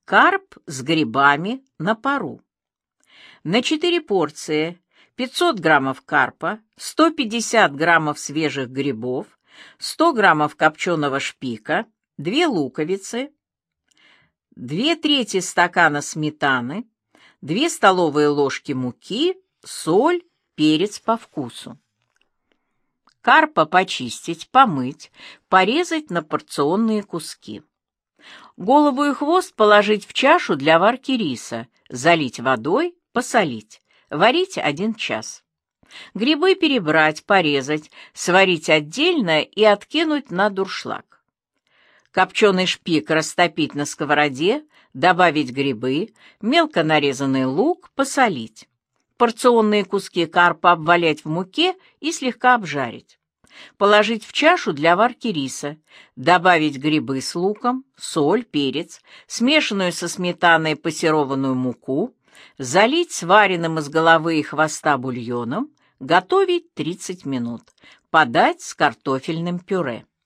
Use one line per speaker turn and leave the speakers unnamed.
Карп с грибами на пару. На 4 порции 500 граммов карпа, 150 граммов свежих грибов, 100 граммов копченого шпика, 2 луковицы, 2/3 стакана сметаны, 2 столовые ложки муки, соль, перец по вкусу. Карпа почистить, помыть, порезать на порционные куски. Голову и хвост положить в чашу для варки риса, залить водой, посолить. Варить 1 час. Грибы перебрать, порезать, сварить отдельно и откинуть на дуршлаг. Копченый шпик растопить на сковороде, добавить грибы, мелко нарезанный лук, посолить. Порционные куски карпа обвалять в муке и слегка обжарить. Положить в чашу для варки риса, добавить грибы с луком, соль, перец, смешанную со сметаной пассерованную муку, залить сваренным из головы и хвоста бульоном, готовить 30 минут, подать с картофельным пюре.